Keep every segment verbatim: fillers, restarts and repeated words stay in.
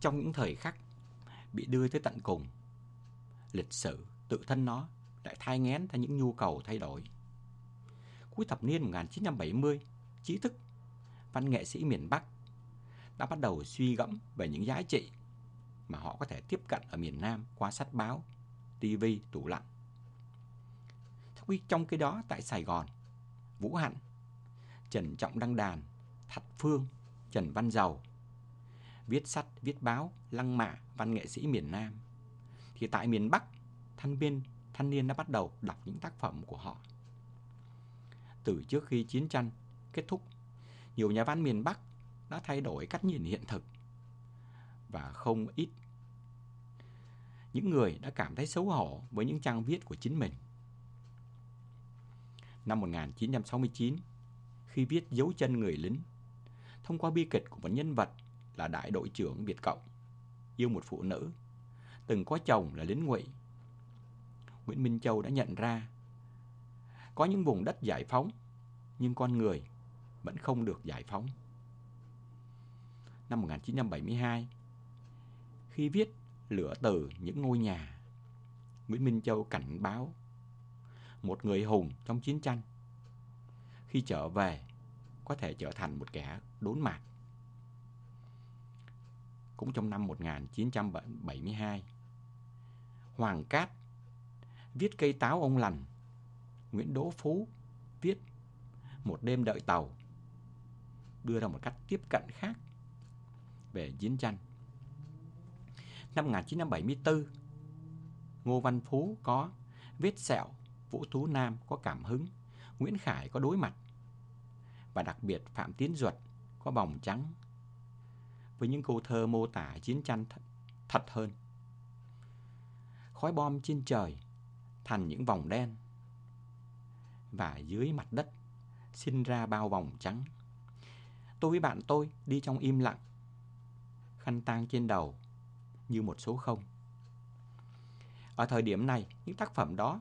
trong những thời khắc bị đưa tới tận cùng, lịch sử tự thân nó lại thai nghén theo những nhu cầu thay đổi. Cuối thập niên một nghìn chín trăm bảy mươi, trí thức, văn nghệ sĩ miền Bắc đã bắt đầu suy gẫm về những giá trị mà họ có thể tiếp cận ở miền Nam qua sách báo, ti vi, tủ lạnh. Trong khi đó tại Sài Gòn, Vũ Hạnh, Trần Trọng Đăng Đàn, Thạch Phương, Trần Văn Dầu viết sách, viết báo, lăng mạ văn nghệ sĩ miền Nam. Thì tại miền Bắc, thanh niên, thanh niên đã bắt đầu đọc những tác phẩm của họ. Từ trước khi chiến tranh kết thúc, nhiều nhà văn miền Bắc đã thay đổi cách nhìn hiện thực, và không ít những người đã cảm thấy xấu hổ với những trang viết của chính mình. Năm một nghìn chín trăm sáu mươi chín, khi viết Dấu chân người lính, thông qua bi kịch của một nhân vật là đại đội trưởng Việt Cộng yêu một phụ nữ từng có chồng là lính ngụy, Nguyễn Minh Châu đã nhận ra có những vùng đất giải phóng nhưng con người vẫn không được giải phóng. Năm một nghìn chín trăm bảy mươi hai, khi viết Lửa từ những ngôi nhà, Nguyễn Minh Châu cảnh báo một người hùng trong chiến tranh khi trở về có thể trở thành một kẻ đốn mạt. Cũng trong năm một nghìn chín trăm bảy mươi hai, Hoàng Cát viết Cây táo ông lành, Nguyễn Đỗ Phú viết Một đêm đợi tàu, đưa ra một cách tiếp cận khác về chiến tranh. Năm một nghìn chín trăm bảy mươi tư, Ngô Văn Phú có Vết sẹo, Vũ Tú Nam có Cảm hứng, Nguyễn Khải có Đối mặt, và đặc biệt Phạm Tiến Duật có Bòng trắng, với những câu thơ mô tả chiến tranh th- thật hơn. Khói bom trên trời thành những vòng đen, và dưới mặt đất sinh ra bao vòng trắng. Tôi với bạn tôi đi trong im lặng, khăn tang trên đầu như một số không. Ở thời điểm này, những tác phẩm đó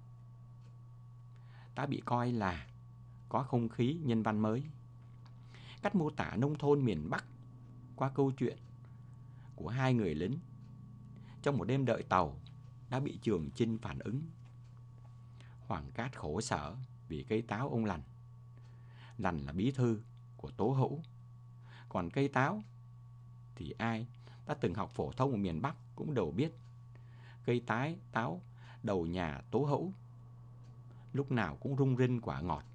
đã bị coi là có không khí nhân văn mới. Cách mô tả nông thôn miền Bắc qua câu chuyện của hai người lính trong một đêm đợi tàu đã bị Trường Chinh phản ứng. Hoàng Cát khổ sở vì cây táo ông Lành. Lành là bí thư của Tố Hữu. Còn cây táo thì ai đã từng học phổ thông ở miền Bắc cũng đều biết. Cây tái táo đầu nhà Tố Hữu lúc nào cũng rung rinh quả ngọt.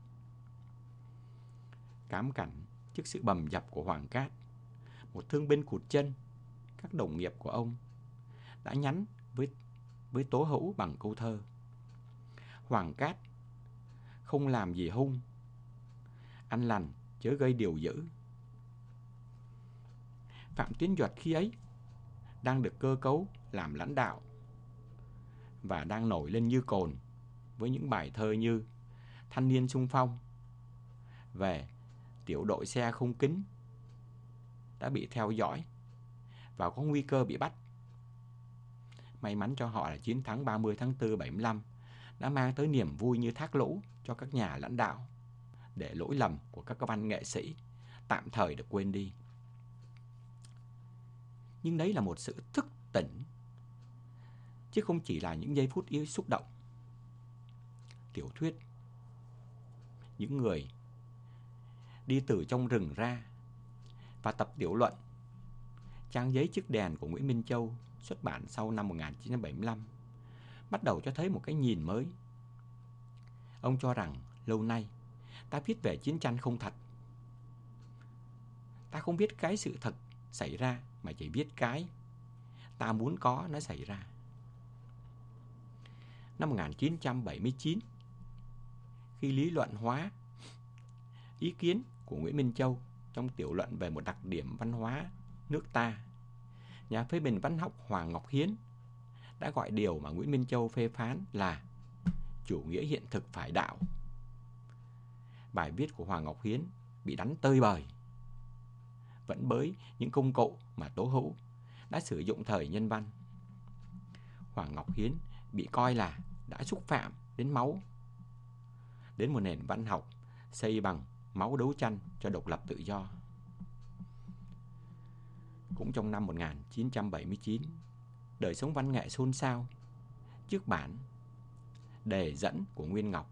Cám cảnh trước sự bầm dập của Hoàng Cát, một thương binh cụt chân, các đồng nghiệp của ông đã nhắn với, với Tố Hữu bằng câu thơ: Hoàng Cát không làm gì hung, anh Lành chớ gây điều dữ. Phạm Tiến Duật khi ấy đang được cơ cấu làm lãnh đạo và đang nổi lên như cồn với những bài thơ như Thanh niên xung phong, về tiểu đội xe không kính đã bị theo dõi và có nguy cơ bị bắt. May mắn cho họ là chiến thắng ba mươi tháng tư bảy mươi lăm đã mang tới niềm vui như thác lũ cho các nhà lãnh đạo, để lỗi lầm của các văn nghệ sĩ tạm thời được quên đi. Nhưng đấy là một sự thức tỉnh, chứ không chỉ là những giây phút yêu xúc động. Tiểu thuyết Những người đi từ trong rừng ra và tập tiểu luận Trang giấy chiếc đèn của Nguyễn Minh Châu xuất bản sau năm một nghìn chín trăm bảy mươi lăm bắt đầu cho thấy một cái nhìn mới. Ông cho rằng lâu nay ta viết về chiến tranh không thật. Ta không viết cái sự thật xảy ra, mà chỉ viết cái ta muốn có nó xảy ra. Năm một nghìn chín trăm bảy mươi chín, khi lý luận hóa ý kiến của Nguyễn Minh Châu trong tiểu luận về một đặc điểm văn hóa nước ta, nhà phê bình văn học Hoàng Ngọc Hiến đã gọi điều mà Nguyễn Minh Châu phê phán là chủ nghĩa hiện thực phải đạo. Bài viết của Hoàng Ngọc Hiến bị đánh tơi bời, vẫn bới những công cụ mà Tố Hữu đã sử dụng thời nhân văn. Hoàng Ngọc Hiến bị coi là đã xúc phạm đến máu, đến một nền văn học xây bằng máu đấu tranh cho độc lập tự do. Cũng trong năm một nghìn chín trăm bảy mươi chín, đời sống văn nghệ xôn xao trước bản đề dẫn của Nguyên Ngọc.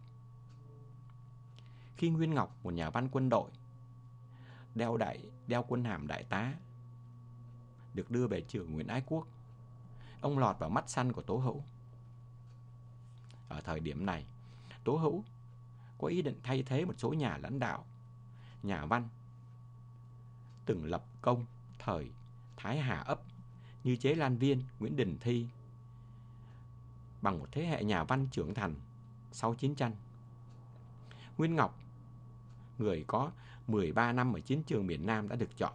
Khi Nguyên Ngọc, một nhà văn quân đội, đeo đại đeo quân hàm đại tá, được đưa về trường Nguyễn Ái Quốc, ông lọt vào mắt xanh của Tố Hữu. Ở thời điểm này, Tố Hữu có ý định thay thế một số nhà lãnh đạo, nhà văn từng lập công thời Thái Hà Ấp như Chế Lan Viên, Nguyễn Đình Thi bằng một thế hệ nhà văn trưởng thành sau chiến tranh. Nguyên Ngọc, người có mười ba năm ở chiến trường miền Nam, đã được chọn.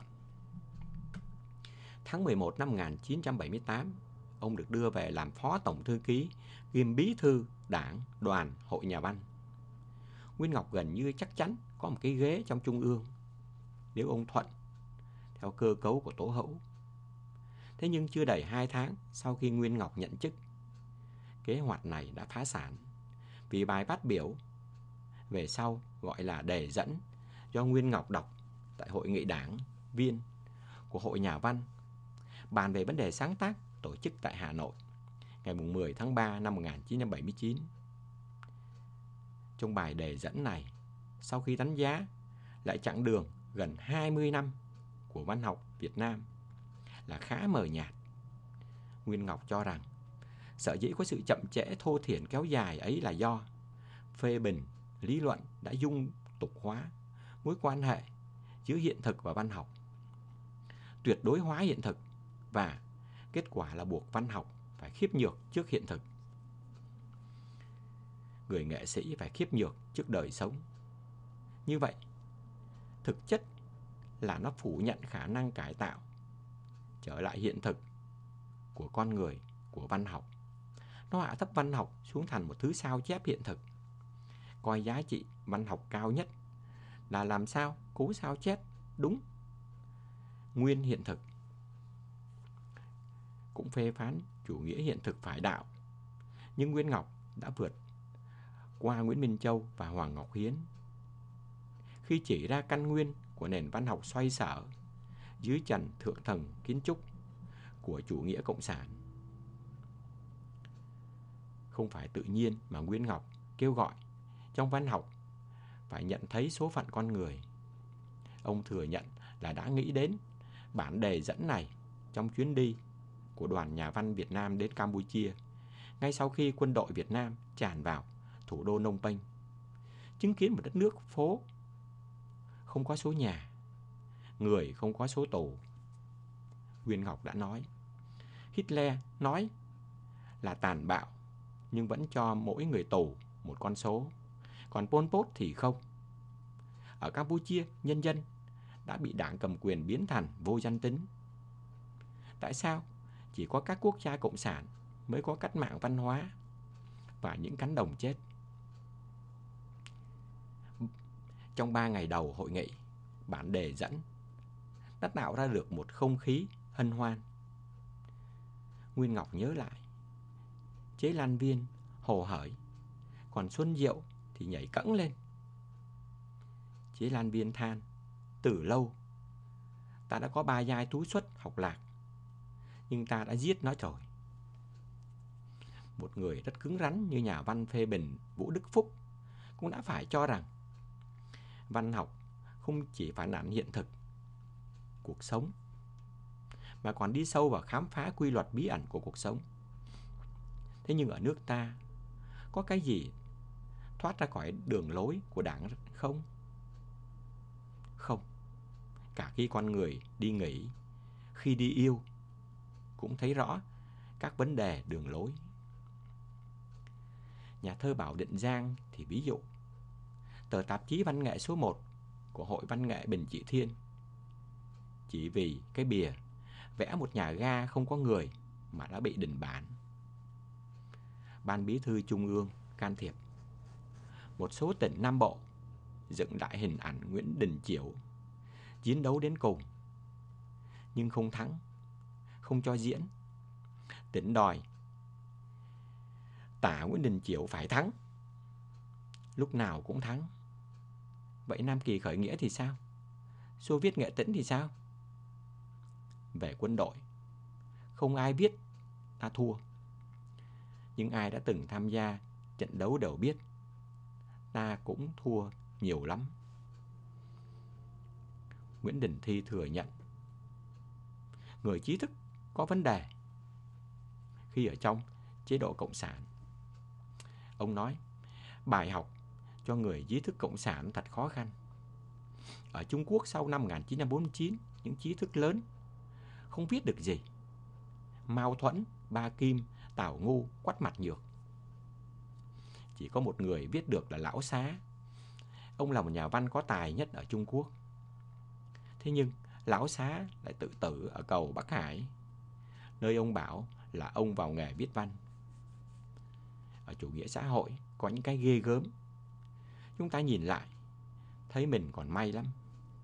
Tháng mười một năm một nghìn chín trăm bảy mươi tám, ông được đưa về làm phó tổng thư ký kiêm bí thư đảng đoàn Hội Nhà văn. Nguyên Ngọc gần như chắc chắn có một cái ghế trong Trung ương nếu ông thuận theo cơ cấu của Tố Hữu. Thế nhưng chưa đầy hai tháng sau khi Nguyên Ngọc nhận chức, kế hoạch này đã phá sản vì bài phát biểu về sau gọi là đề dẫn do Nguyên Ngọc đọc tại hội nghị đảng viên của Hội Nhà văn bàn về vấn đề sáng tác tổ chức tại Hà Nội ngày mười tháng ba năm một nghìn chín trăm bảy mươi chín. Trong bài đề dẫn này, sau khi đánh giá lại chặng đường gần hai mươi năm của văn học Việt Nam là khá mờ nhạt, Nguyên Ngọc cho rằng sở dĩ có sự chậm trễ thô thiển kéo dài ấy là do phê bình lý luận đã dung tục hóa mối quan hệ giữa hiện thực và văn học, tuyệt đối hóa hiện thực, và kết quả là buộc văn học phải khiếp nhược trước hiện thực. Người nghệ sĩ phải khiếp nhược trước đời sống. Như vậy, thực chất là nó phủ nhận khả năng cải tạo trở lại hiện thực của con người, của văn học. Nó hạ thấp văn học xuống thành một thứ sao chép hiện thực, coi giá trị văn học cao nhất là làm sao cố sao chép đúng nguyên hiện thực. Cũng phê phán chủ nghĩa hiện thực phải đạo, nhưng Nguyên Ngọc đã vượt qua Nguyễn Minh Châu và Hoàng Ngọc Hiến khi chỉ ra căn nguyên của nền văn học xoay sở dưới trần thượng tầng kiến trúc của chủ nghĩa cộng sản. Không phải tự nhiên mà Nguyên Ngọc kêu gọi trong văn học phải nhận thấy số phận con người. Ông thừa nhận là đã nghĩ đến bản đề dẫn này trong chuyến đi của đoàn nhà văn Việt Nam đến Campuchia, ngay sau khi quân đội Việt Nam tràn vào thủ đô Phnom Penh, chứng kiến một đất nước phố không có số nhà, người không có số tù. Nguyên Ngọc đã nói, Hitler nói là tàn bạo nhưng vẫn cho mỗi người tù một con số, còn Pol Pot thì không. Ở Campuchia, nhân dân đã bị đảng cầm quyền biến thành vô danh tính. Tại sao chỉ có các quốc gia cộng sản mới có cách mạng văn hóa và những cánh đồng chết? Trong ba ngày đầu hội nghị, bản đề dẫn đã tạo ra được một không khí hân hoan. Nguyên Ngọc nhớ lại, Chế Lan Viên hồ hởi, còn Xuân Diệu thì nhảy cẫng lên. Chế Lan Viên than, từ lâu ta đã có ba giai tú xuất học lạc, nhưng ta đã giết nó rồi. Một người rất cứng rắn như nhà văn phê bình Vũ Đức Phúc cũng đã phải cho rằng văn học không chỉ phản ảnh hiện thực, cuộc sống, mà còn đi sâu vào khám phá quy luật bí ẩn của cuộc sống. Thế nhưng ở nước ta, có cái gì thoát ra khỏi đường lối của đảng không? Không. Cả khi con người đi nghỉ, khi đi yêu, cũng thấy rõ các vấn đề đường lối. Nhà thơ Bảo Định Giang thì ví dụ, tờ tạp chí văn nghệ số một của Hội Văn nghệ Bình Trị Thiên, chỉ vì cái bìa vẽ một nhà ga không có người mà đã bị đình bản. Ban Bí thư Trung ương can thiệp. Một số tỉnh Nam Bộ dựng lại hình ảnh Nguyễn Đình Chiểu chiến đấu đến cùng, nhưng không thắng, không cho diễn. Tỉnh đòi tả Nguyễn Đình Chiểu phải thắng, lúc nào cũng thắng. Vậy Nam Kỳ khởi nghĩa thì sao? Xô Viết Nghệ Tĩnh thì sao? về quân đội. Không ai biết ta thua. Nhưng ai đã từng tham gia trận đấu đều biết ta cũng thua nhiều lắm. Nguyễn Đình Thi thừa nhận người trí thức có vấn đề khi ở trong chế độ cộng sản. Ông nói bài học cho người trí thức cộng sản thật khó khăn. Ở Trung Quốc sau năm một nghìn chín trăm bốn mươi chín, những trí thức lớn không viết được gì. Mao Thuẫn, Ba Kim, Tào Ngu, Quách Mặt Nhược. Chỉ có một người viết được là Lão Xá. Ông là một nhà văn có tài nhất ở Trung Quốc. Thế nhưng Lão Xá lại tự tử ở cầu Bắc Hải, nơi ông bảo là ông vào nghề viết văn. Ở chủ nghĩa xã hội có những cái ghê gớm. Chúng ta nhìn lại thấy mình còn may lắm.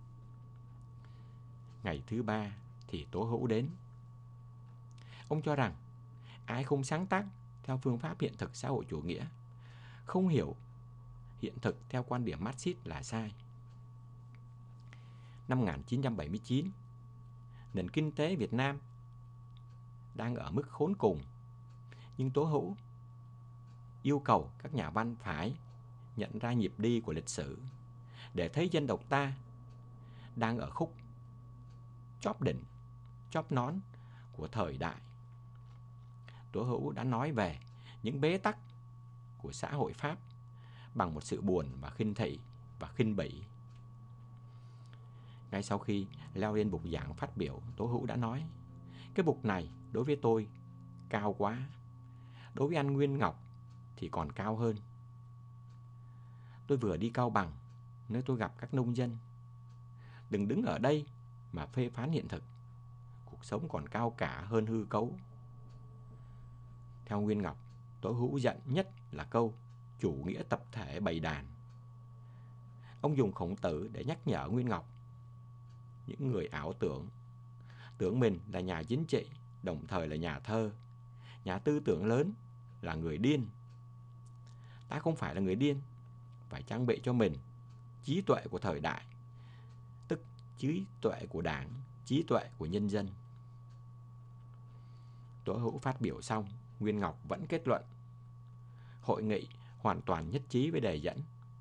Ngày thứ ba thì Tố Hữu đến. Ông cho rằng ai không sáng tác theo phương pháp hiện thực xã hội chủ nghĩa, không hiểu hiện thực theo quan điểm Marxist là sai. Năm một nghìn chín trăm bảy mươi chín, nền kinh tế Việt Nam đang ở mức khốn cùng, nhưng Tố Hữu yêu cầu các nhà văn phải nhận ra nhịp đi của lịch sử để thấy dân tộc ta đang ở khúc chóp đỉnh, chóp nón của thời đại. Tố Hữu đã nói về những bế tắc của xã hội Pháp bằng một sự buồn và khinh thị và khinh bỉ. Ngay sau khi leo lên bục giảng phát biểu, Tố Hữu đã nói: cái bục này đối với tôi cao quá, đối với anh Nguyên Ngọc thì còn cao hơn. Tôi vừa đi Cao Bằng, nơi tôi gặp các nông dân. Đừng đứng ở đây mà phê phán hiện thực. Cuộc sống còn cao cả hơn hư cấu. Theo Nguyên Ngọc, Tố Hữu giận nhất là câu chủ nghĩa tập thể bầy đàn. Ông dùng Khổng Tử để nhắc nhở Nguyên Ngọc. Những người ảo tưởng, tưởng mình là nhà chính trị, đồng thời là nhà thơ, nhà tư tưởng lớn, là người điên. Ta không phải là người điên, phải trang bị cho mình trí tuệ của thời đại, tức trí tuệ của Đảng, trí tuệ của nhân dân. Tố Hữu phát biểu xong, Nguyên Ngọc vẫn kết luận hội nghị hoàn toàn nhất trí với đề dẫn.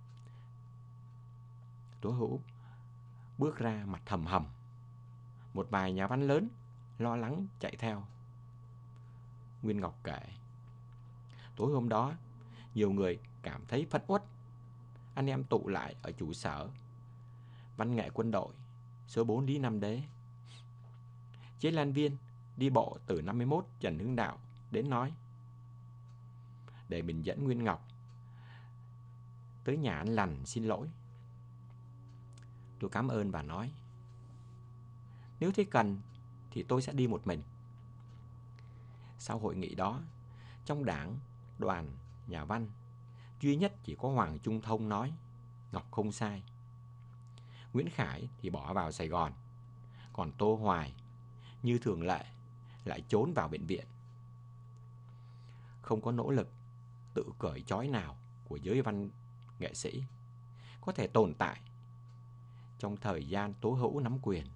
Tố Hữu bước ra mặt hầm hầm. Một vài nhà văn lớn lo lắng chạy theo. Nguyên Ngọc kể, tối hôm đó nhiều người cảm thấy phẫn uất. Anh em tụ lại ở trụ sở Văn nghệ Quân đội số bốn Lý Nam Đế. Chế Lan Viên đi bộ từ năm mươi mốt Trần Hưng Đạo đến nói để mình dẫn Nguyên Ngọc tới nhà anh Lành xin lỗi. Tôi cảm ơn và nói, nếu thấy cần thì tôi sẽ đi một mình. Sau hội nghị đó, trong đảng, đoàn, nhà văn, duy nhất chỉ có Hoàng Trung Thông nói Ngọc không sai. Nguyễn Khải thì bỏ vào Sài Gòn, còn Tô Hoài như thường lệ lại trốn vào bệnh viện. Không có nỗ lực tự cởi trói nào của giới văn nghệ sĩ có thể tồn tại trong thời gian Tố Hữu nắm quyền.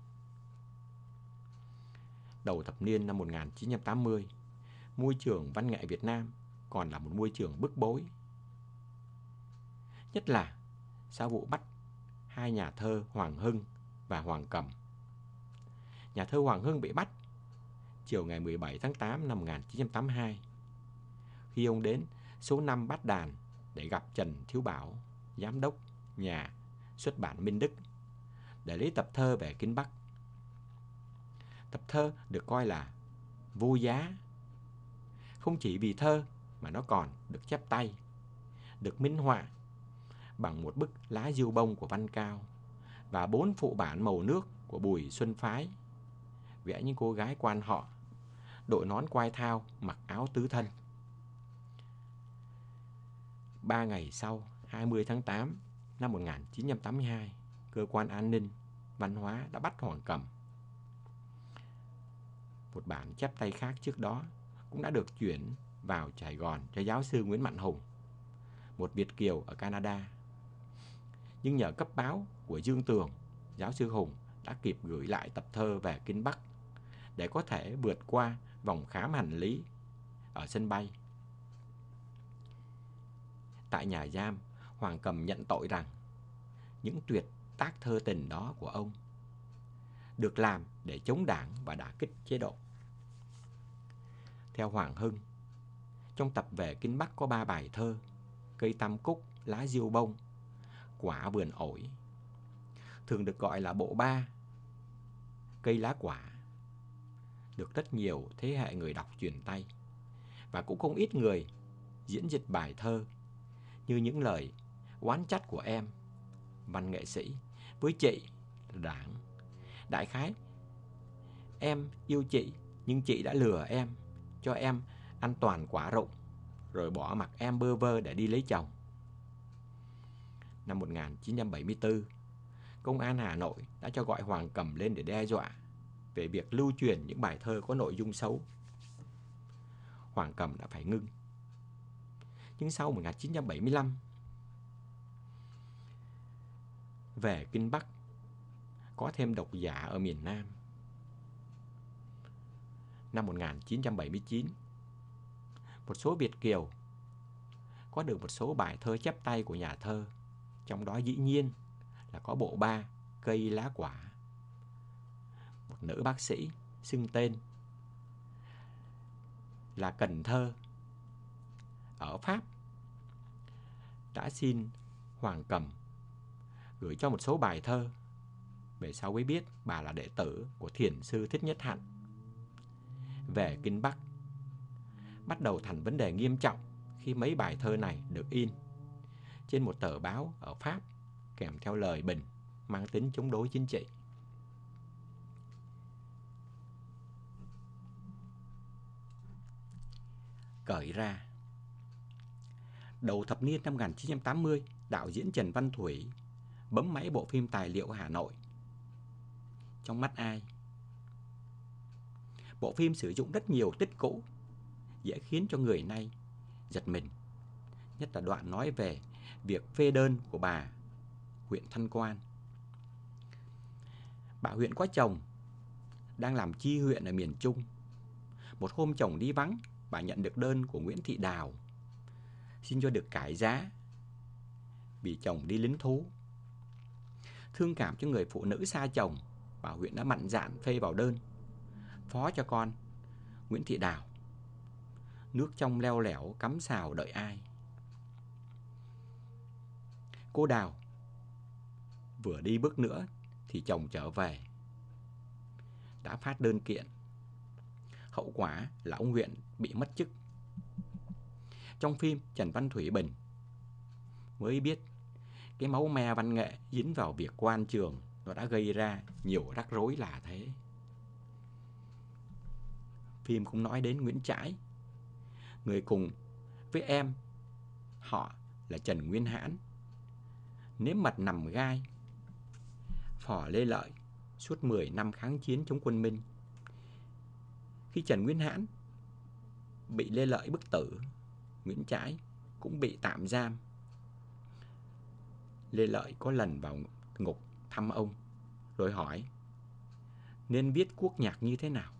Đầu thập niên năm một nghìn chín trăm tám mươi, môi trường văn nghệ Việt Nam còn là một môi trường bức bối. Nhất là sau vụ bắt hai nhà thơ Hoàng Hưng và Hoàng Cầm. Nhà thơ Hoàng Hưng bị bắt chiều ngày mười bảy tháng tám năm một nghìn chín trăm tám mươi hai, khi ông đến số năm Bát Đàn để gặp Trần Thiếu Bảo, giám đốc nhà xuất bản Minh Đức, để lấy tập thơ về Kinh Bắc. Tập thơ được coi là vô giá, không chỉ vì thơ mà nó còn được chép tay, được minh họa bằng một bức lá diêu bông của Văn Cao và bốn phụ bản màu nước của Bùi Xuân Phái, vẽ những cô gái quan họ, đội nón quai thao, mặc áo tứ thân. Ba ngày sau, hai mươi tháng tám năm một nghìn chín trăm tám mươi hai, cơ quan an ninh, văn hóa đã bắt Hoàng Cầm. Một bản chép tay khác trước đó cũng đã được chuyển vào Sài Gòn cho giáo sư Nguyễn Mạnh Hùng, một Việt kiều ở Canada. Nhưng nhờ cấp báo của Dương Tường, giáo sư Hùng đã kịp gửi lại tập thơ về Kinh Bắc để có thể vượt qua vòng khám hành lý ở sân bay. Tại nhà giam, Hoàng Cầm nhận tội rằng những tuyệt tác thơ tình đó của ông được làm để chống đảng và đả kích chế độ. Theo Hoàng Hưng, trong tập về Kinh Bắc có ba bài thơ: Cây tăm cúc, Lá diêu bông, Quả vườn ổi, thường được gọi là bộ ba Cây lá quả, được rất nhiều thế hệ người đọc truyền tay, và cũng không ít người diễn dịch bài thơ như những lời oán trách của em, văn nghệ sĩ, với chị là đảng. Đại khái, em yêu chị nhưng chị đã lừa em, cho em ăn toàn quả rụng, rồi bỏ mặc em bơ vơ để đi lấy chồng. Năm một nghìn chín trăm bảy mươi tư, Công an Hà Nội đã cho gọi Hoàng Cầm lên để đe dọa về việc lưu truyền những bài thơ có nội dung xấu. Hoàng Cầm đã phải ngưng. Nhưng sau một nghìn chín trăm bảy mươi lăm, về Kinh Bắc có thêm độc giả ở miền Nam. Năm một nghìn chín trăm bảy mươi chín, một số Việt kiều có được một số bài thơ chép tay của nhà thơ, trong đó dĩ nhiên là có bộ ba Cây lá quả. Một nữ bác sĩ xưng tên là Cần Thơ ở Pháp đã xin Hoàng Cầm gửi cho một số bài thơ. Về sau mới biết bà là đệ tử của thiền sư Thích Nhất Hạnh. Về Kinh Bắc bắt đầu thành vấn đề nghiêm trọng khi mấy bài thơ này được in trên một tờ báo ở Pháp, kèm theo lời bình mang tính chống đối chính trị. Cởi ra. Đầu thập niên năm một nghìn chín trăm tám mươi, đạo diễn Trần Văn Thủy bấm máy bộ phim tài liệu Hà Nội. Trong mắt ai? Bộ phim sử dụng rất nhiều tích cũ, dễ khiến cho người nay giật mình. Nhất là đoạn nói về việc phê đơn của bà huyện Thanh Quan. Bà huyện có chồng đang làm chi huyện ở miền Trung. Một hôm chồng đi vắng, bà nhận được đơn của Nguyễn Thị Đào xin cho được cải giá vì chồng đi lính thú. Thương cảm cho người phụ nữ xa chồng, bà huyện đã mạnh dạn phê vào đơn, phó cho con Nguyễn Thị Đào. Nước trong leo lẻo cắm xào đợi ai. Cô Đào vừa đi bước nữa thì chồng trở về, đã phát đơn kiện. Hậu quả là ông huyện bị mất chức. Trong phim, Trần Văn Thủy bình mới biết cái máu me văn nghệ dính vào việc quan trường nó đã gây ra nhiều rắc rối là thế. Phim cũng nói đến Nguyễn Trãi, người cùng với em họ là Trần Nguyên Hãn nếm mật nằm gai phò Lê Lợi suốt mười năm kháng chiến chống quân Minh. Khi Trần Nguyên Hãn bị Lê Lợi bức tử, Nguyễn Trãi cũng bị tạm giam. Lê Lợi có lần vào ngục thăm ông, rồi hỏi nên viết quốc nhạc như thế nào.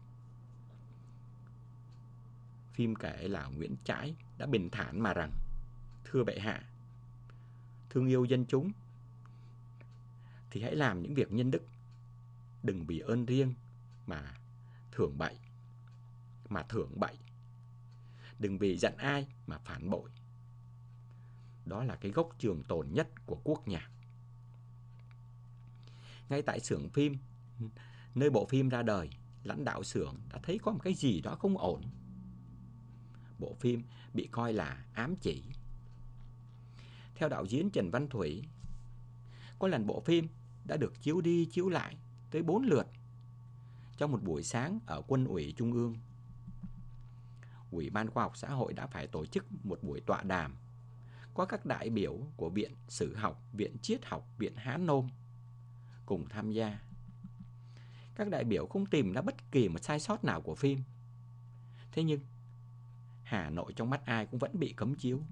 Phim kể là Nguyễn Trãi đã bình thản mà rằng: thưa bệ hạ, thương yêu dân chúng thì hãy làm những việc nhân đức, đừng vì ơn riêng mà thưởng bậy, mà thưởng bậy, đừng vì giận ai mà phản bội. Đó là cái gốc trường tồn nhất của quốc nhạc. Ngay tại xưởng phim, nơi bộ phim ra đời, lãnh đạo xưởng đã thấy có một cái gì đó không ổn. Bộ phim bị coi là ám chỉ. Theo đạo diễn Trần Văn Thủy, có lần bộ phim đã được chiếu đi chiếu lại tới bốn lượt trong một buổi sáng ở Quân ủy Trung ương. Ủy ban Khoa học Xã hội đã phải tổ chức một buổi tọa đàm, có các đại biểu của Viện Sử học, Viện Triết học, Viện Hán Nôm cùng tham gia. Các đại biểu không tìm ra bất kỳ một sai sót nào của phim. Thế nhưng Hà Nội trong mắt ai cũng vẫn bị cấm chiếu.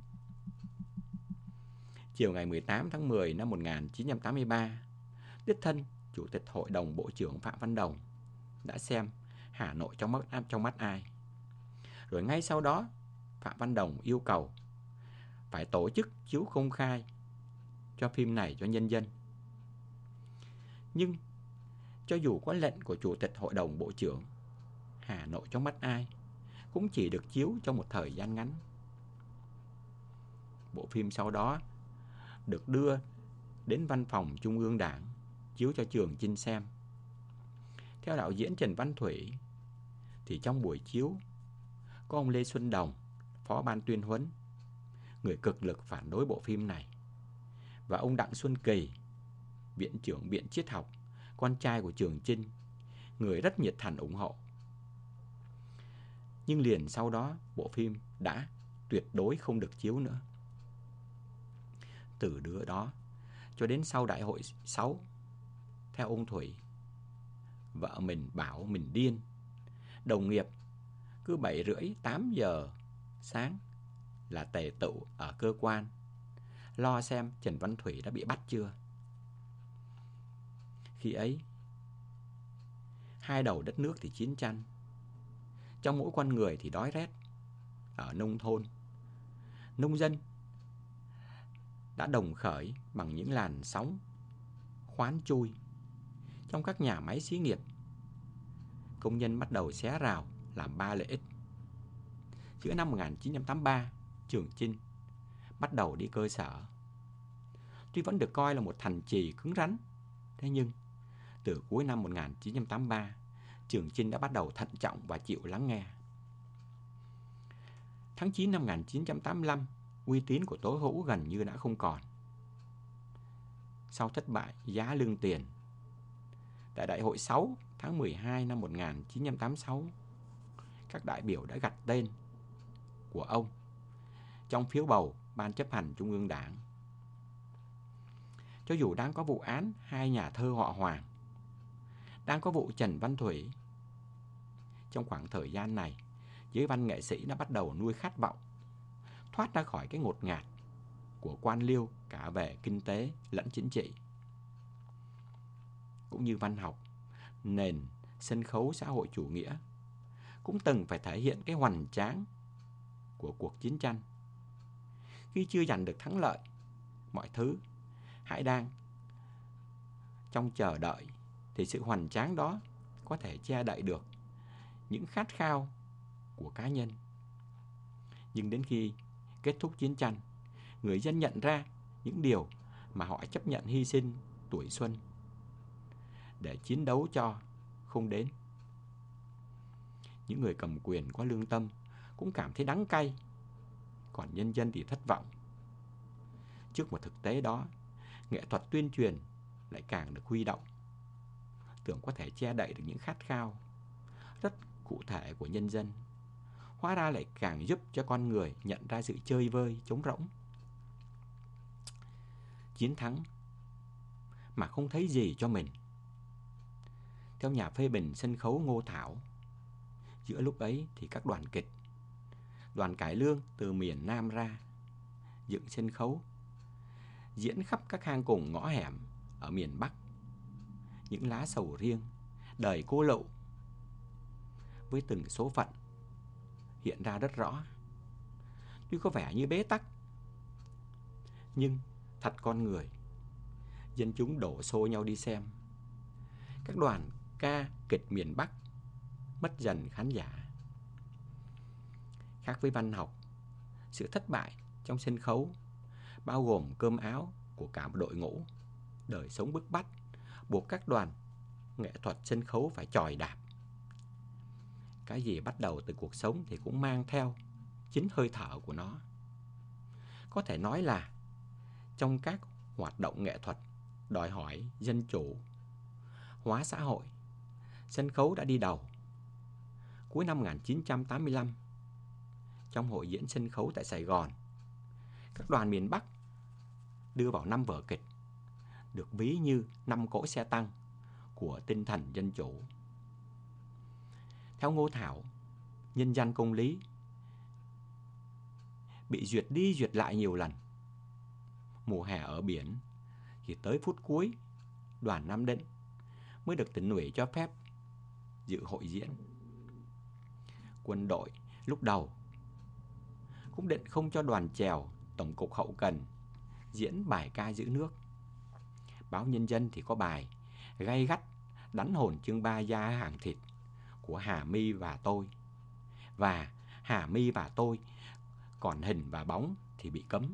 Chiều ngày mười tám tháng mười năm một nghìn chín trăm tám mươi ba, đích thân Chủ tịch Hội đồng Bộ trưởng Phạm Văn Đồng đã xem Hà Nội trong mắt, trong mắt ai. Rồi ngay sau đó, Phạm Văn Đồng yêu cầu phải tổ chức chiếu công khai cho phim này cho nhân dân. Nhưng cho dù có lệnh của Chủ tịch Hội đồng Bộ trưởng, Hà Nội trong mắt ai cũng chỉ được chiếu trong một thời gian ngắn. Bộ phim sau đó được đưa đến văn phòng Trung ương Đảng chiếu cho Trường Chinh xem. Theo đạo diễn Trần Văn Thủy thì trong buổi chiếu có ông Lê Xuân Đồng, phó ban tuyên huấn, người cực lực phản đối bộ phim này, và ông Đặng Xuân Kỳ, viện trưởng Viện Triết học, con trai của Trường Chinh, người rất nhiệt thành ủng hộ. Nhưng liền sau đó bộ phim đã tuyệt đối không được chiếu nữa. Từ đứa đó cho đến sau đại hội sáu, theo ông Thủy, vợ mình bảo mình điên. Đồng nghiệp cứ bảy rưỡi, tám giờ sáng là tề tựu ở cơ quan, lo xem Trần Văn Thủy đã bị bắt chưa. Khi ấy, hai đầu đất nước thì chiến tranh, trong mỗi con người thì đói rét. Ở nông thôn, nông dân đã đồng khởi bằng những làn sóng khoán chui. Trong các nhà máy xí nghiệp, công nhân bắt đầu xé rào làm ba lợi ích. Giữa năm một nghìn chín trăm tám mươi ba, Trường Chinh bắt đầu đi cơ sở. Tuy vẫn được coi là một thành trì cứng rắn, thế nhưng từ cuối năm một nghìn chín trăm tám mươi ba, Trường Chinh đã bắt đầu thận trọng và chịu lắng nghe. Tháng chín năm một nghìn chín trăm tám mươi lăm, uy tín của Tố Hữu gần như đã không còn. Sau thất bại giá lương tiền, tại đại hội sáu tháng mười hai năm một nghìn chín trăm tám mươi sáu, các đại biểu đã gạch tên của ông trong phiếu bầu Ban chấp hành Trung ương Đảng. Cho dù đang có vụ án hai nhà thơ họ Hoàng, đang có vụ Trần Văn Thủy, trong khoảng thời gian này, giới văn nghệ sĩ đã bắt đầu nuôi khát vọng thoát ra khỏi cái ngột ngạt của quan liêu cả về kinh tế lẫn chính trị. Cũng như văn học, nền sân khấu xã hội chủ nghĩa cũng từng phải thể hiện cái hoành tráng của cuộc chiến tranh. Khi chưa giành được thắng lợi, mọi thứ hãy đang trong chờ đợi, thì sự hoành tráng đó có thể che đậy được những khát khao của cá nhân. Nhưng đến khi kết thúc chiến tranh, người dân nhận ra những điều mà họ chấp nhận hy sinh tuổi xuân để chiến đấu cho không đến. Những người cầm quyền có lương tâm cũng cảm thấy đắng cay, còn nhân dân thì thất vọng. Trước một thực tế đó, nghệ thuật tuyên truyền lại càng được huy động, tưởng có thể che đậy được những khát khao rất cụ thể của nhân dân, hóa ra lại càng giúp cho con người nhận ra sự chơi vơi, trống rỗng. Chiến thắng mà không thấy gì cho mình. Theo nhà phê bình sân khấu Ngô Thảo, giữa lúc ấy thì các đoàn kịch, đoàn cải lương từ miền Nam ra dựng sân khấu, diễn khắp các hang cùng ngõ hẻm ở miền Bắc. Những lá sầu riêng, đời cô lậu với từng số phận hiện ra rất rõ. Tuy có vẻ như bế tắc, nhưng thật con người, dân chúng đổ xô nhau đi xem. Các đoàn ca kịch miền Bắc mất dần khán giả. Khác với văn học, sự thất bại trong sân khấu bao gồm cơm áo của cả một đội ngũ, đời sống bức bách buộc các đoàn nghệ thuật sân khấu phải chòi đạp. Cái gì bắt đầu từ cuộc sống thì cũng mang theo chính hơi thở của nó. Có thể nói là trong các hoạt động nghệ thuật đòi hỏi dân chủ hóa xã hội, sân khấu đã đi đầu. Cuối năm một nghìn chín trăm tám mươi lăm, trong hội diễn sân khấu tại Sài Gòn, các đoàn miền Bắc đưa vào năm vở kịch được ví như năm cỗ xe tăng của tinh thần dân chủ. Theo Ngô Thảo, nhân danh công lý bị duyệt đi duyệt lại nhiều lần. Mùa hè ở biển thì tới phút cuối, đoàn Nam Định mới được tỉnh ủy cho phép dự hội diễn. quân đội lúc đầu cũng định không cho đoàn chèo Tổng cục Hậu cần diễn bài ca giữ nước. Báo Nhân dân thì có bài gay gắt đánh hồn chương ba gia hàng thịt của Hà My và tôi. Và Hà My và tôi, còn hình và bóng thì bị cấm.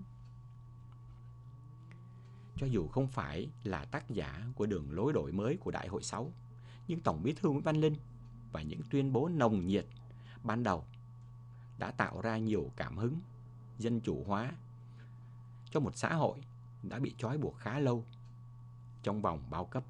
Cho dù không phải là tác giả của đường lối đổi mới của Đại hội sáu, nhưng Tổng Bí thư Nguyễn Văn Linh và những tuyên bố nồng nhiệt ban đầu đã tạo ra nhiều cảm hứng dân chủ hóa cho một xã hội đã bị trói buộc khá lâu trong vòng bao cấp.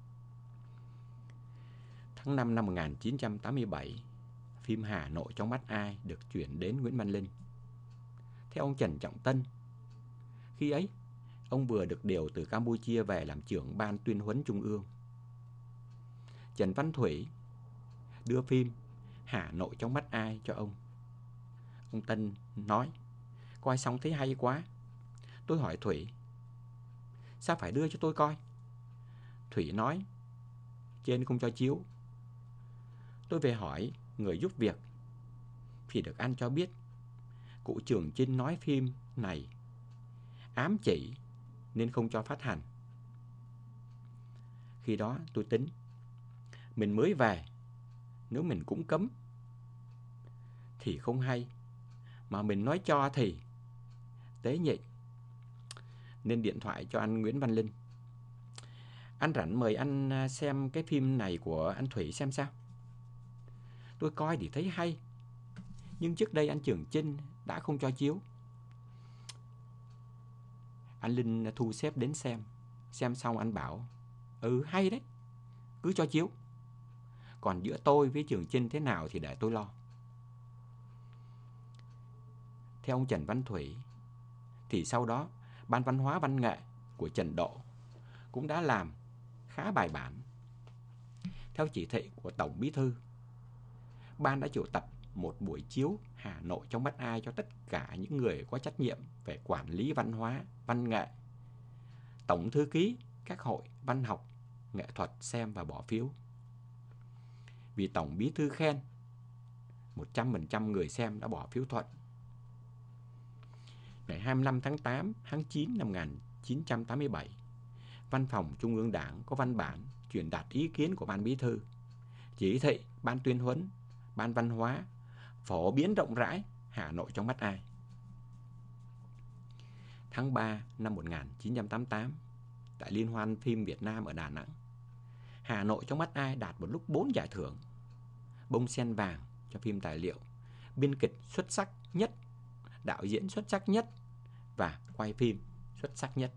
Tháng năm năm một nghìn chín trăm tám mươi bảy, phim Hà Nội trong mắt ai được chuyển đến Nguyễn Văn Linh. Theo ông Trần Trọng Tân, khi ấy ông vừa được điều từ Campuchia về làm trưởng ban tuyên huấn trung ương. Trần Văn Thủy đưa phim Hà Nội trong mắt ai cho ông. Ông Tân nói, coi xong thấy hay quá. Tôi hỏi Thủy, sao phải đưa cho tôi coi? Thủy nói, trên không cho chiếu. Tôi về hỏi người giúp việc thì được anh cho biết cụ Trường Chinh nói phim này ám chỉ nên không cho phát hành. Khi đó tôi tính, mình mới về, nếu mình cũng cấm thì không hay, mà mình nói cho thì tế nhị. Nên điện thoại cho anh Nguyễn Văn Linh, anh rảnh mời anh xem cái phim này của anh Thủy xem sao. Tôi coi thì thấy hay, nhưng trước đây anh Trường Chinh đã không cho chiếu. Anh Linh thu xếp đến xem. Xem xong anh bảo, ừ hay đấy, cứ cho chiếu. Còn giữa tôi với Trường Chinh thế nào thì để tôi lo. Theo ông Trần Văn Thủy, thì sau đó Ban Văn hóa Văn nghệ của Trần Độ cũng đã làm khá bài bản. Theo chỉ thị của Tổng Bí thư, Ban đã triệu tập một buổi chiếu Hà Nội trong mắt ai cho tất cả những người có trách nhiệm về quản lý văn hóa, văn nghệ, tổng thư ký các hội văn học, nghệ thuật xem và bỏ phiếu. Vì Tổng Bí thư khen, một trăm phần trăm người xem đã bỏ phiếu thuận. Ngày hai mươi lăm tháng tám, tháng chín năm một nghìn chín trăm tám mươi bảy, Văn phòng Trung ương Đảng có văn bản truyền đạt ý kiến của Ban Bí thư, chỉ thị Ban Tuyên huấn, Ban Văn hóa phổ biến rộng rãi Hà Nội trong mắt ai. Tháng ba năm một nghìn chín trăm tám mươi tám, tại Liên hoan phim Việt Nam ở Đà Nẵng, Hà Nội trong mắt ai đạt một lúc bốn giải thưởng: bông sen vàng cho phim tài liệu, biên kịch xuất sắc nhất, đạo diễn xuất sắc nhất và quay phim xuất sắc nhất.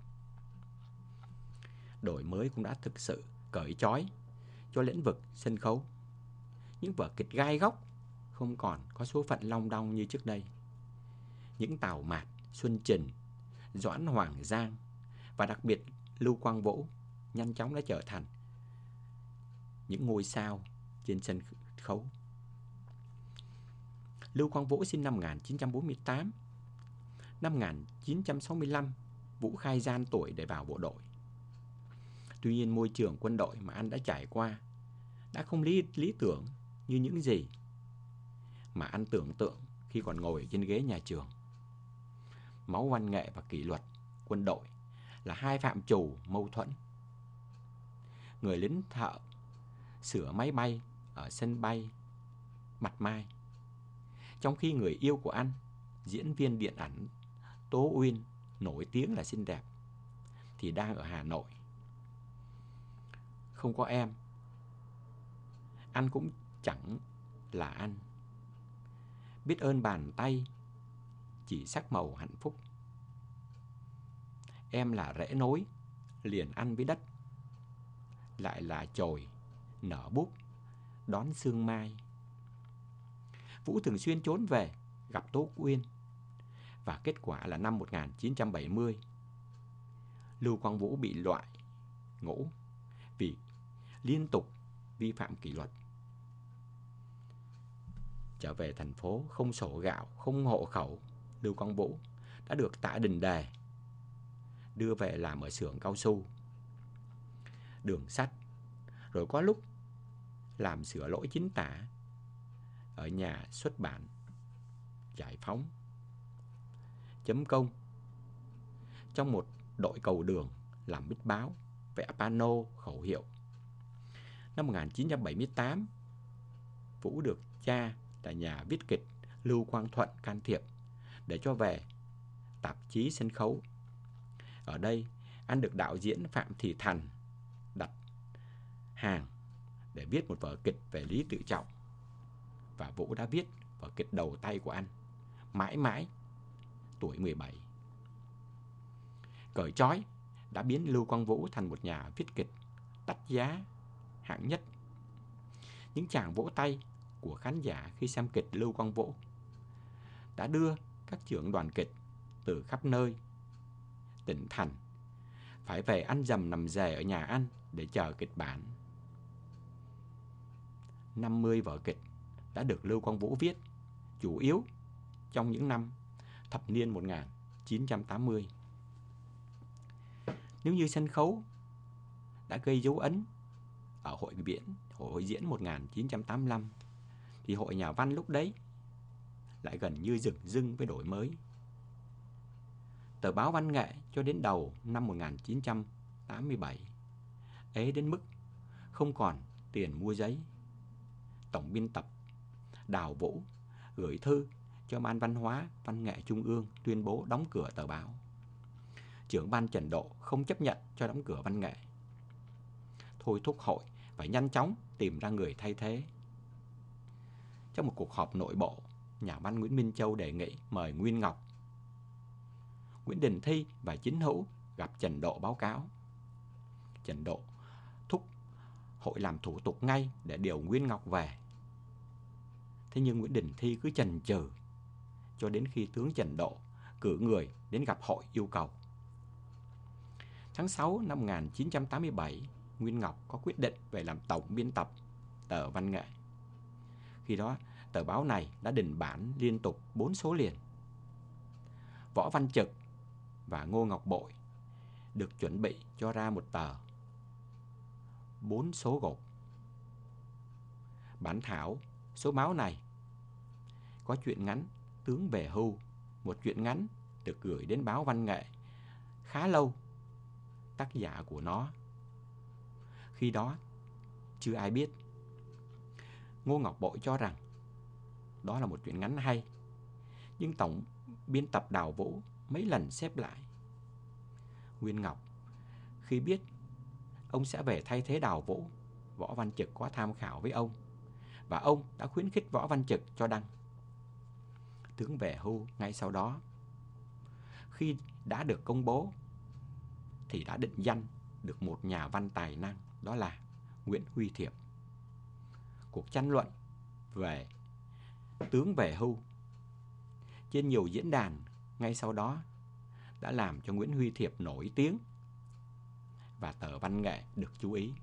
Đổi mới cũng đã thực sự cởi trói cho lĩnh vực sân khấu. Những vở kịch gai góc không còn có số phận long đong như trước đây. Những Tào Mạt, Xuân Trình, Doãn Hoàng Giang và đặc biệt Lưu Quang Vũ nhanh chóng đã trở thành những ngôi sao trên sân khấu. Lưu Quang Vũ sinh năm một nghìn chín trăm bốn mươi tám. Năm một nghìn chín trăm sáu mươi lăm, Vũ khai gian tuổi để vào bộ đội. Tuy nhiên môi trường quân đội mà anh đã trải qua đã không lý, lý tưởng như những gì mà anh tưởng tượng khi còn ngồi trên ghế nhà trường. Máu văn nghệ và kỷ luật quân đội là hai phạm trù mâu thuẫn. Người lính thợ sửa máy bay ở sân bay Mặt Mai, trong khi người yêu của anh, diễn viên điện ảnh Tố Uyên, nổi tiếng là xinh đẹp, thì đang ở Hà Nội. Không có em, anh cũng chẳng là anh. Biết ơn bàn tay chỉ sắc màu hạnh phúc. Em là rễ nối liền ăn với đất, lại là chồi nở búp đón sương mai. Vũ thường xuyên trốn về gặp Tố Uyên, và kết quả là năm một nghìn chín trăm bảy mươi, Lưu Quang Vũ bị loại ngũ vì liên tục vi phạm kỷ luật. Trở về thành phố không sổ gạo, không hộ khẩu, Lưu Quang Vũ đã được Tạ Đình Đề đưa về làm ở xưởng cao su, đường sắt, rồi có lúc làm sửa lỗi chính tả ở nhà xuất bản Giải Phóng. Chấm công. Trong một đội cầu đường làm bích báo, vẽ pano khẩu hiệu. Năm một nghìn chín trăm bảy mươi tám, Vũ được cha là nhà viết kịch Lưu Quang Thuận can thiệp để cho về tạp chí sân khấu. Ở đây, anh được đạo diễn Phạm Thị Thành đặt hàng để viết một vở kịch về Lý Tự Trọng. Và Vũ đã viết vở kịch đầu tay của anh, Mãi Mãi, tuổi mười bảy. Cởi trói đã biến Lưu Quang Vũ thành một nhà viết kịch đắt giá hạng nhất. Những tràng vỗ tay của khán giả khi xem kịch Lưu Quang Vũ đã đưa các trưởng đoàn kịch từ khắp nơi tỉnh thành phải về ăn dầm nằm dề ở nhà ăn để chờ kịch bản. năm mươi vở kịch đã được Lưu Quang Vũ viết, chủ yếu trong những năm thập niên một nghìn chín trăm tám mươi. Nếu như sân khấu đã gây dấu ấn ở hội diễn, hội diễn một nghìn chín trăm tám mươi lăm, thì hội nhà văn lúc đấy lại gần như dửng dưng với đổi mới. Tờ báo Văn nghệ cho đến đầu năm một nghìn chín trăm tám mươi bảy ế đến mức không còn tiền mua giấy. Tổng biên tập Đào Vũ gửi thư cho Ban Văn hóa Văn nghệ Trung ương tuyên bố đóng cửa tờ báo. Trưởng ban Trần Độ không chấp nhận cho đóng cửa Văn nghệ, thôi thúc hội phải nhanh chóng tìm ra người thay thế. Trong một cuộc họp nội bộ, nhà văn Nguyễn Minh Châu đề nghị mời Nguyên Ngọc, Nguyễn Đình Thi và Chính Hữu gặp Trần Độ báo cáo. Trần Độ thúc hội làm thủ tục ngay để điều Nguyên Ngọc về. Thế nhưng Nguyễn Đình Thi cứ chần chừ cho đến khi tướng Trần Độ cử người đến gặp hội yêu cầu. Tháng sáu năm một nghìn chín trăm tám mươi bảy, Nguyên Ngọc có quyết định về làm tổng biên tập tờ Văn nghệ. Khi đó, tờ báo này đã đình bản liên tục bốn số liền. Võ Văn Trực và Ngô Ngọc Bội được chuẩn bị cho ra một tờ bốn số gộp. Bản thảo số báo này có truyện ngắn Tướng về hưu, một truyện ngắn được gửi đến báo Văn nghệ khá lâu. Tác giả của nó khi đó chưa ai biết. Ngô Ngọc Bội cho rằng đó là một truyện ngắn hay, nhưng tổng biên tập Đào Vũ mấy lần xếp lại. Nguyên Ngọc khi biết ông sẽ về thay thế Đào Vũ, Võ Văn Trực có tham khảo với ông, và ông đã khuyến khích Võ Văn Trực cho đăng. Tướng về hưu ngay sau đó, khi đã được công bố, thì đã định danh được một nhà văn tài năng, đó là Nguyễn Huy Thiệp. Cuộc tranh luận về tướng về hưu trên nhiều diễn đàn ngay sau đó đã làm cho Nguyễn Huy Thiệp nổi tiếng và tờ Văn nghệ được chú ý.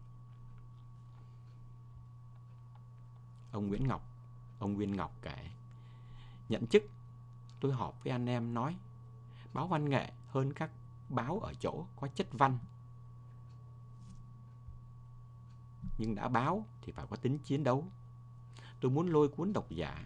Ông Nguyễn Ngọc, ông Nguyên Ngọc kể, nhận chức tôi họp với anh em nói báo Văn nghệ hơn các báo ở chỗ có chất văn, nhưng đã báo thì phải có tính chiến đấu. Tôi muốn lôi cuốn độc giả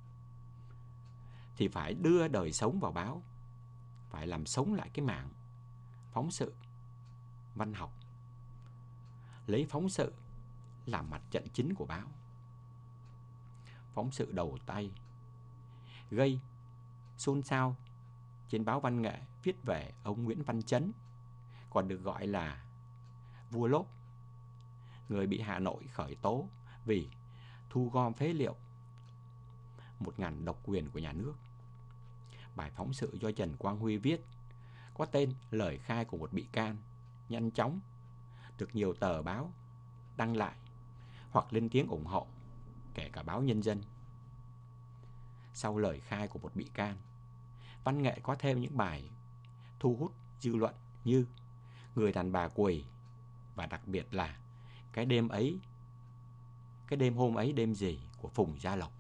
thì phải đưa đời sống vào báo, phải làm sống lại cái mảng phóng sự văn học, lấy phóng sự làm mặt trận chính của báo. Phóng sự đầu tay gây xôn xao trên báo Văn nghệ viết về ông Nguyễn Văn Chấn, còn được gọi là vua lốp, người bị Hà Nội khởi tố vì thu gom phế liệu, một ngàn độc quyền của nhà nước. Bài phóng sự do Trần Quang Huy viết có tên Lời khai của một bị can, nhanh chóng được nhiều tờ báo đăng lại hoặc lên tiếng ủng hộ, kể cả báo Nhân dân. Sau lời khai của một bị can, Văn nghệ có thêm những bài thu hút dư luận như Người đàn bà quỳ, và đặc biệt là Cái đêm ấy, cái đêm hôm ấy đêm gì của Phùng Gia Lộc.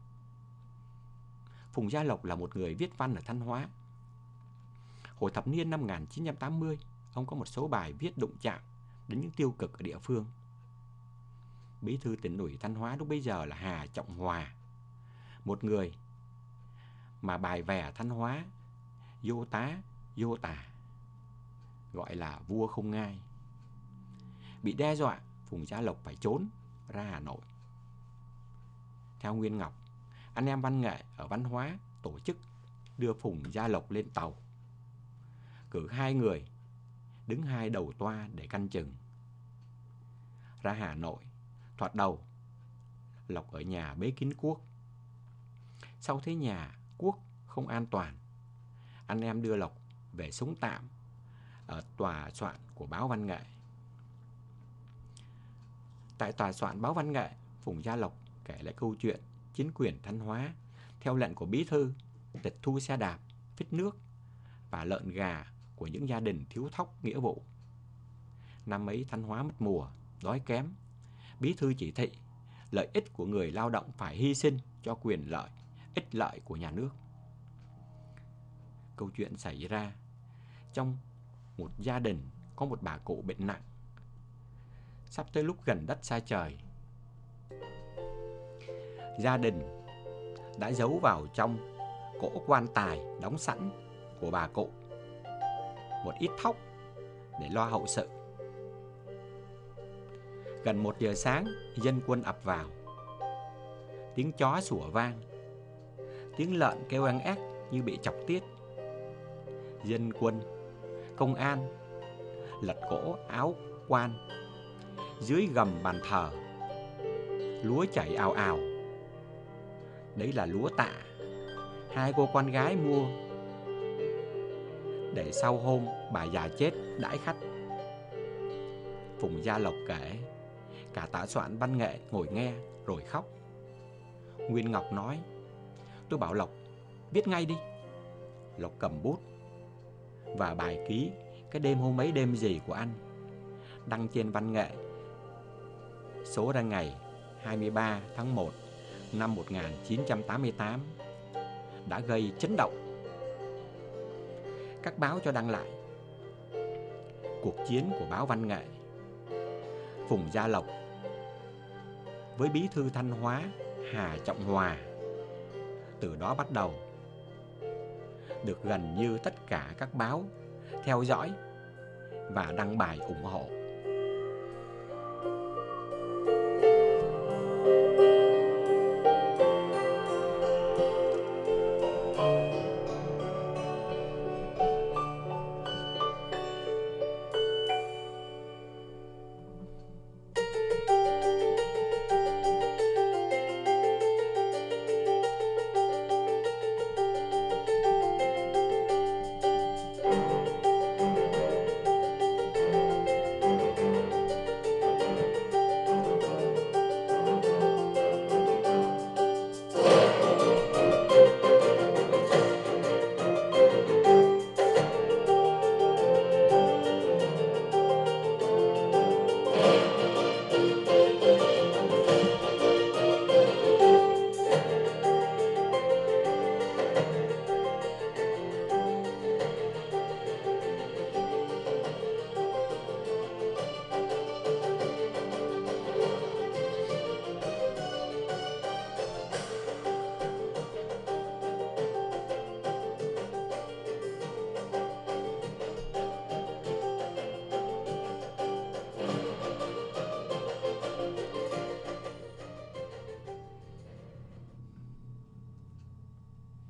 Phùng Gia Lộc là một người viết văn ở Thanh Hóa. Hồi thập niên năm một nghìn chín trăm tám mươi, ông có một số bài viết đụng chạm đến những tiêu cực ở địa phương. Bí thư tỉnh ủy Thanh Hóa lúc bấy giờ là Hà Trọng Hòa một người mà bài vè Thanh Hóa vô tá vô tả, gọi là vua không ngai. Bị đe dọa, Phùng Gia Lộc phải trốn ra Hà Nội. Theo Nguyên Ngọc, anh em văn nghệ ở Văn Hóa tổ chức đưa Phùng Gia Lộc lên tàu, cử hai người đứng hai đầu toa để canh chừng. Ra Hà Nội, thoạt đầu Lộc ở nhà bế kín Quốc. Sau thấy nhà Quốc không an toàn, anh em đưa Lộc về sống tạm ở tòa soạn của báo Văn nghệ. Tại tòa soạn báo Văn nghệ, Phùng Gia Lộc kể lại câu chuyện chính quyền Thanh Hóa theo lệnh của bí thư tịch thu xe đạp, phích nước và lợn gà của những gia đình thiếu thóc nghĩa vụ. Năm ấy Thanh Hóa mất mùa, đói kém. Bí thư chỉ thị lợi ích của người lao động phải hy sinh cho quyền lợi, ích lợi của nhà nước. Câu chuyện xảy ra trong một gia đình có một bà cụ bệnh nặng, sắp tới lúc gần đất xa trời. Gia đình đã giấu vào trong cỗ quan tài đóng sẵn của bà cụ một ít thóc để lo hậu sự. Gần một giờ sáng, dân quân ập vào. Tiếng chó sủa vang, tiếng lợn kêu oang ác như bị chọc tiết. Dân quân, công an lật cổ áo quan, dưới gầm bàn thờ lúa chảy ào ào. Đấy là lúa tạ hai cô con gái mua để sau hôm bà già chết đãi khách. Phùng Gia Lộc kể, cả tả soạn văn nghệ ngồi nghe rồi khóc. Nguyên Ngọc nói, tôi bảo Lộc viết ngay đi. Lộc cầm bút và bài ký cái đêm hôm ấy đêm gì của anh, đăng trên Văn nghệ, số ra ngày hai mươi ba tháng một năm một nghìn chín trăm tám mươi tám, đã gây chấn động. Các báo cho đăng lại cuộc chiến của báo Văn nghệ. Phùng Gia Lộc với bí thư Thanh Hóa Hà Trọng Hòa từ đó bắt đầu được gần như tất cả các báo theo dõi và đăng bài ủng hộ.